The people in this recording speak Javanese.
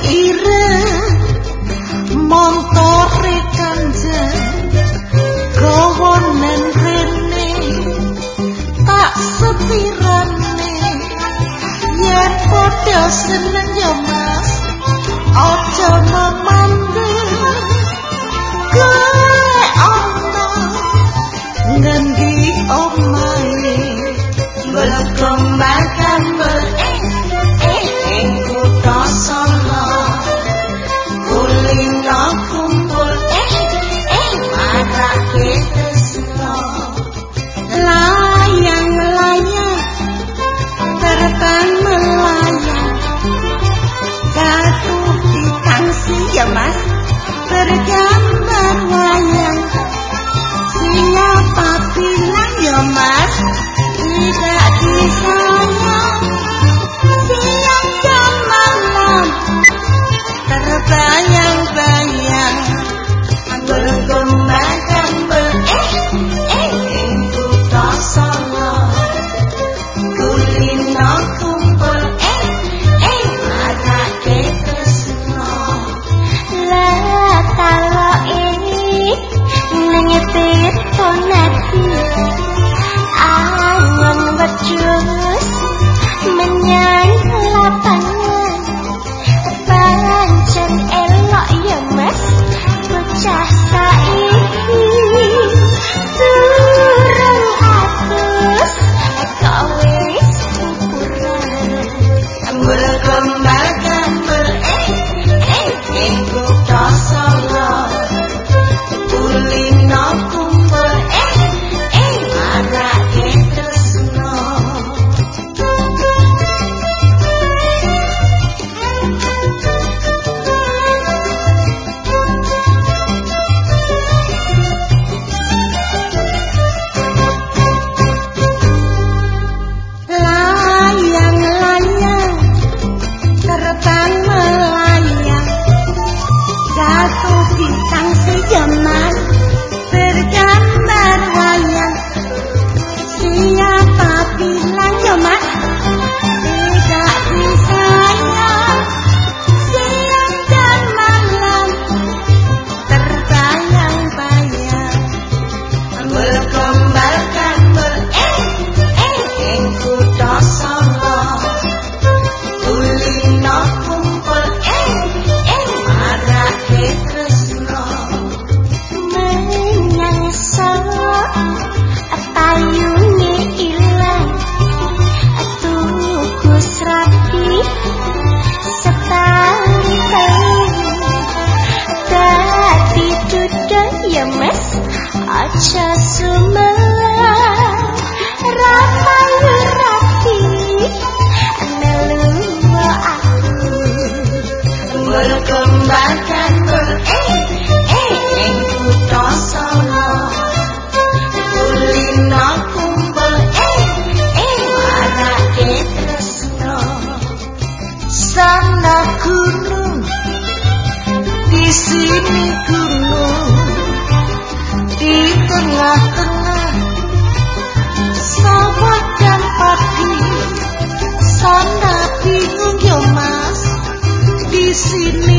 ireng montore kanjeng kawonen rene tak sepirane yen padha seneng ya Mas aja memandang kowe ana ngendi omahe berkembangkan kutha Solo kulino kumpul marake tresno layang-layang terbang melayang jatuh di tangsi ya Mas bergambar wayang siapa bilang ya Mas tidak disayang siang dan malam terbayang-bayang berkembangkan kutha Solo kulino kumpul marake tresno lah taloke nengetir ponati angin wedhus menyang lapangan pancen elok ya Mas bocah saiki durung atus kok wis ukuran berkembangkan kutha Solo kulino kumpul marake tresno layang-layang terbang melayang jatuh bintang sejaman bergambar wayang siapa bilang ya Mas tidak disayang siang dan malam terbayang-bayang berkembangkan kutha Solo kulino kumpul marake tresno menyang Solo payune ilang tuku srapi setali dadi duduk ya Mas aja sumelang rapayu rapi melu aku berkembangkan kutha Solo kulino kumpul marake tresno sana gunung di sini gunung di tengah-tengah sawah dan padi sana bingung ya Mas di sini